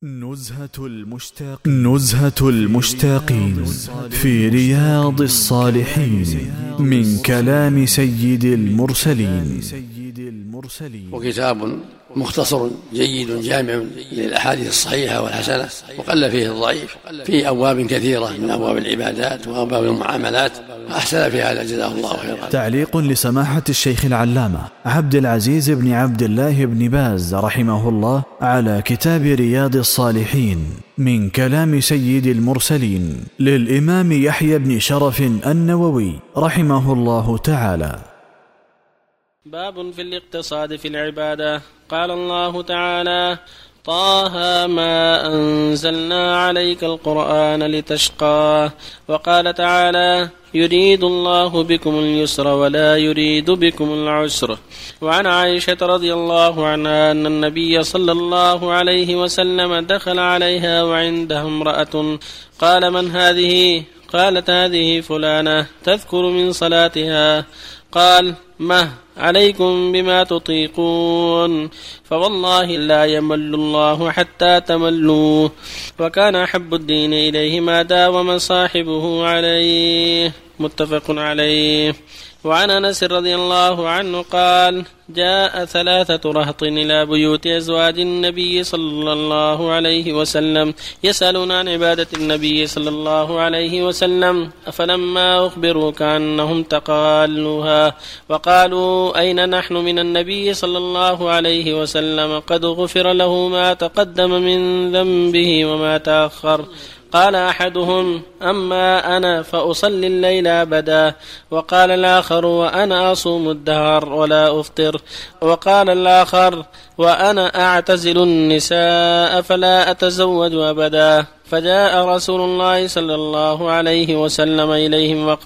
نزهة المشتاقين في رياض الصالحين من كلام سيد المرسلين. وكتاب مختصر جيد جامع للأحاديث الصحيحة والحسنة، وقل فيه الضعيف، في أبواب كثيرة من أبواب العبادات وأبواب المعاملات، أحسن في هذا جزاه الله خيرا. تعليق لسماحة الشيخ العلامة عبد العزيز بن عبد الله بن باز رحمه الله على كتاب رياض الصالحين من كلام سيد المرسلين للإمام يحيى بن شرف النووي رحمه الله تعالى. باب في الاقتصاد في العبادة. قال الله تعالى: طه ما أنزلنا عليك القرآن لتشقى. وقال تعالى: يريد الله بكم اليسر ولا يريد بكم العسر. وعن عائشة رضي الله عنها أن النبي صلى الله عليه وسلم دخل عليها وعندها امرأة، قال: من هذه؟ قالت: هذه فلانة تذكر من صلاتها. قال: ما عليكم بما تطيقون، فوالله لا يمل الله حتى تملوا. وكان أحب الدين إليه ما داوم صاحبه عليه. متفق عليه. وعن أنس رضي الله عنه قال: جاء 3 رهط إلى بيوت أزواج النبي صلى الله عليه وسلم يسألون عن عبادة النبي صلى الله عليه وسلم، فلما أخبروا كأنهم تقالوها، وقالوا: أين نحن من النبي صلى الله عليه وسلم؟ قد غفر له ما تقدم من ذنبه وما تأخر. قال أحدهم: أما أنا فأصلي الليل أبدا. وقال الآخر: وأنا أصوم الدهر ولا أفطر. وقال الآخر: وأنا أعتزل النساء فلا أتزوج أبدا. فجاء رسول الله صلى الله عليه وسلم إليهم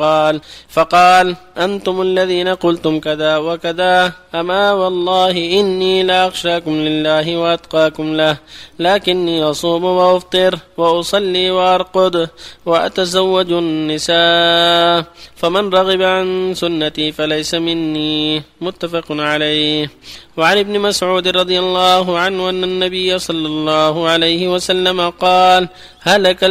فقال: أنتم الذين قلتم كذا وكذا، أما والله إني لا أخشاكم لله وأتقاكم له، لكني أصوم وأفطر وأصلي وأرقد وأتزوج النساء، فمن رغب عن سنتي فليس مني. متفق عليه. وعن ابن مسعود رضي الله عنه أن النبي صلى الله عليه وسلم قال: هلك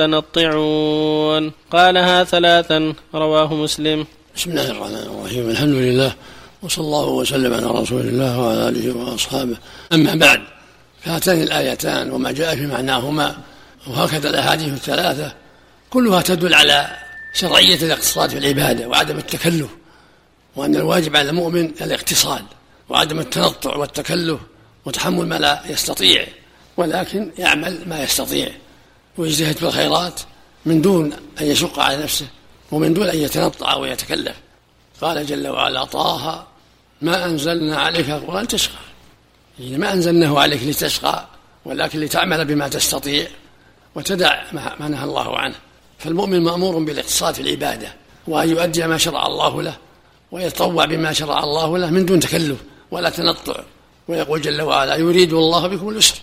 المتنطعون. قالها 3. رواه مسلم. بسم الله الرحمن الرحيم. الحمد لله، وصلى الله وسلم على رسول الله وعلى آله وأصحابه. أما بعد، فهاتان الآيتان وما جاء في معناهما وهكذا الأحاديث 3 كلها تدل على شرعية الاقتصاد في العبادة وعدم التكلف، وأن الواجب على المؤمن الاقتصاد وعدم التنطع والتكلف وتحمل ما لا يستطيع، ولكن يعمل ما يستطيع ويجتهد في الخيرات من دون أن يشق على نفسه ومن دون أن يتنطع ويتكلف. قال جل وعلا: طه ما أنزلنا عليك القرآن تشقى، يعني ما أنزلناه عليك لتشقى، ولكن لتعمل بما تستطيع وتدع ما نهى الله عنه. فالمؤمن مأمور بالاقتصاد في العبادة وأن يؤدي ما شرع الله له ويتطوع بما شرع الله له من دون تكلف ولا تنطع. ويقول جل وعلا: يريد الله بكم اليسر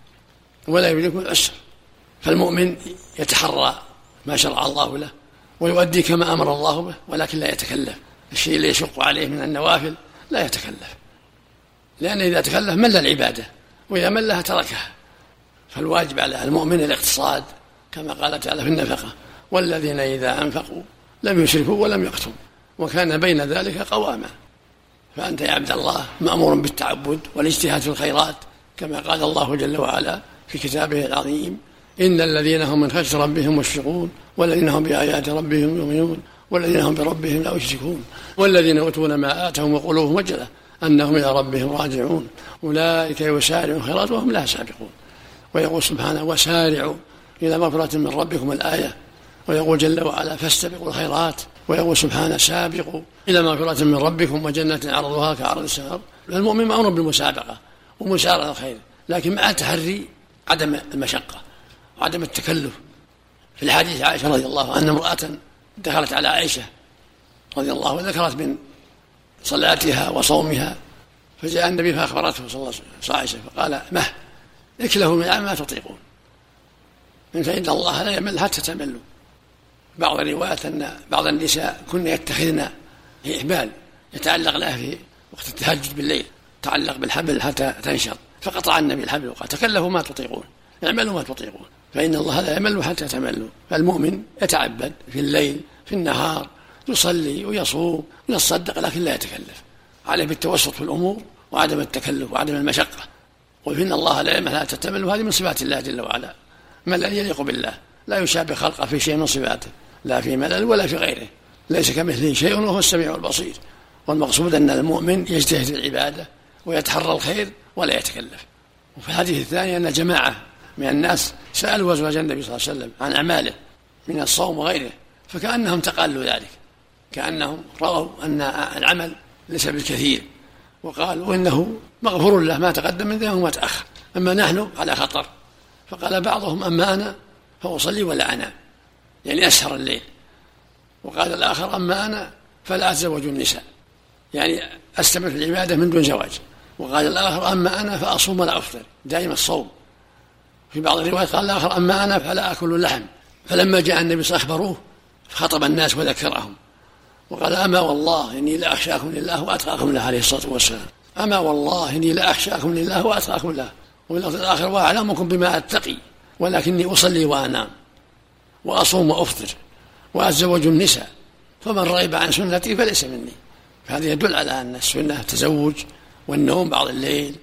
ولا يريد بكم العسر. فالمؤمن يتحرى ما شرع الله له ويؤدي كما أمر الله به، ولكن لا يتكلف. الشيء اللي يشق عليه من النوافل لا يتكلف، لأن إذا تكلف مل العبادة، وإذا ملها تركها. فالواجب على المؤمن الاقتصاد كما قال تعالى في النفقة: والذين إذا أنفقوا لم يسرفوا ولم يقتروا وكان بين ذلك قواما. فأنت يا عبد الله مأمور بالتعبد والاجتهاد في الخيرات، كما قال الله جل وعلا في كتابه العظيم: إن الذين هم من خشية ربهم مشفقون والذين هم بآيات ربهم يؤمنون والذين هم بربهم لا يشركون والذين يؤتون ما آتهم وقلوبهم وجلة أنهم إلى ربهم راجعون أولئك يسارعون الخيرات وهم لا سابقون. ويقول سبحانه: وسارعوا إلى مغفرة من ربكم الآية. ويقول جل وعلا: فاستبقوا الخيرات. ويقول سبحانه: سابقوا إلى مغفرة من ربكم وجنة عرضها كعرض السماء. المؤمن مأمور بالمسابقة ومسارعة الخير، لكن مع تحري عدم المشقة وعدم التكلف. في الحديث عائشة رضي الله عنها امرأة دخلت على عائشة رضي الله عنها ذكرت من صلاتها وصومها، فجاء النبي فأخبرته صلى الله عليه وسلم عائشة فقال: مه اكله من ما تطيقون، فإن الله لا يمل حتى تملوا. بعض الروايات أن بعض النساء كن يتخذن إحبال يتعلق لها في وقت التهجد بالليل، تعلق بالحبل حتى تنشر، فقطع النبي الحبل وقال: تكلفوا ما تطيقون، اعملوا ما تطيقون فإن الله لا يمل حتى تملوا. فالمؤمن يتعبد في الليل في النهار، يصلي ويصوم ويتصدق، لكن لا يتكلف، عليه بالتوسط في الأمور وعدم التكلف وعدم المشقة. وإن الله لا يمل حتى تملوا، هذه من صفات الله جل وعلا، ملل يليق بالله، لا يشابه خلقه في شيء من صفاته، لا في ملل ولا في غيره، ليس كمثله شيء وهو السميع البصير. والمقصود أن المؤمن يجتهد في العبادة ويتحرى الخير ولا يتكلف. وفي الحديث الثاني أن جماعة من الناس سألوا أزواج النبي صلى الله عليه وسلم عن أعماله من الصوم وغيره، فكأنهم تقالوا ذلك، كأنهم رأوا أن العمل ليس بالكثير، وقالوا إنه مغفور له ما تقدم من ذنبه وما تأخر، أما نحن على خطر. فقال بعضهم أما أنا فأصلي ولا أنام، يعني أسهر الليل. وقال الآخر أما أنا فلا أتزوج النساء، يعني أستمر في العبادة من دون زواج. وقال الآخر أما أنا فأصوم ولا أفطر، دائما الصوم. في بعض الروايات قال الآخر أما أنا فلا أكل اللحم. فلما جاء النبي صلى الله عليه وسلم أخبروه فخطب الناس وذكرهم وقال أما والله إني لأخشاكم لله وأتقاكم له عليه الصلاة والسلام، أما والله إني لأخشاكم لله وأتقاكم له. واللفظ الآخر وأعلمكم بما أتقي ولكني أصلي وأنام وأصوم وأفطر وأتزوج النساء، فمن رغب عن سنتي فليس مني. هذا يدل على أن السنة التزوج والنوم بعض الليل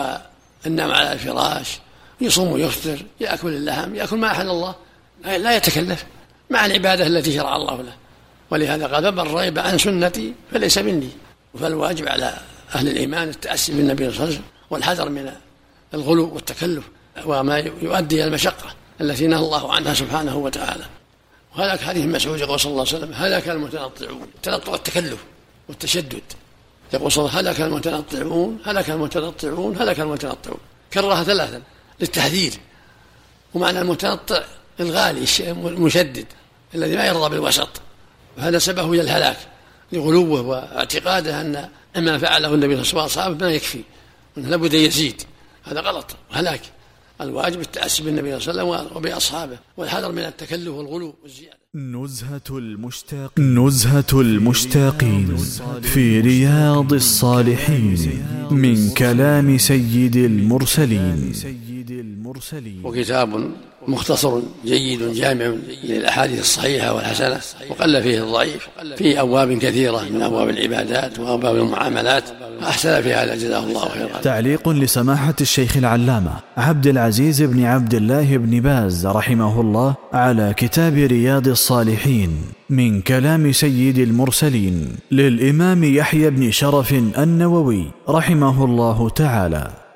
والنوم على الفراش، يصوم ويفطر، يأكل اللحم، يأكل ما أحل الله، لا يتكلف مع العبادة التي شرع الله له. ولهذا قال من رغب عن سنتي فليس مني. فالواجب على أهل الإيمان التأسي بالنبي صلى الله عليه وسلم والحذر من الغلو والتكلف وما يؤدي إلى المشقة التي نهى الله عنها سبحانه وتعالى. وهذا حديث مسعود يقول صلى الله عليه وسلم هلك المتنطعون، التنطع التكلف والتشدد. يقول صلى الله عليه وسلم هلك المتنطعون هلك المتنطعون هلك المتنطعون، كررها ثلاثا للتحذير. ومعنى المتنطع الغالي المشدد الذي ما يرضى بالوسط، وهذا سببه إلى الهلاك لغلوه واعتقاده أن ما فعله النبي صلى الله عليه وسلم ما يكفي، لابد أن يزيد. هذا غلط وهلاك. الواجب التأسي بالنبي صلى الله عليه وسلم وبأصحابه والحذر من التكلف والغلو والزيادة. نزهة المشتاقين في رياض الصالحين من كلام سيد المرسلين. وكتاب مختصر جيد جامع للأحاديث الصحيحة والحسنة، وقل فيه الضعيف، في أبواب كثيرة من أبواب العبادات وأبواب المعاملات، أحسن في هذا جزاه الله خيرا. تعليق لسماحة الشيخ العلامة عبد العزيز بن عبد الله بن باز رحمه الله على كتاب رياض الصالحين من كلام سيد المرسلين للإمام يحيى بن شرف النووي رحمه الله تعالى.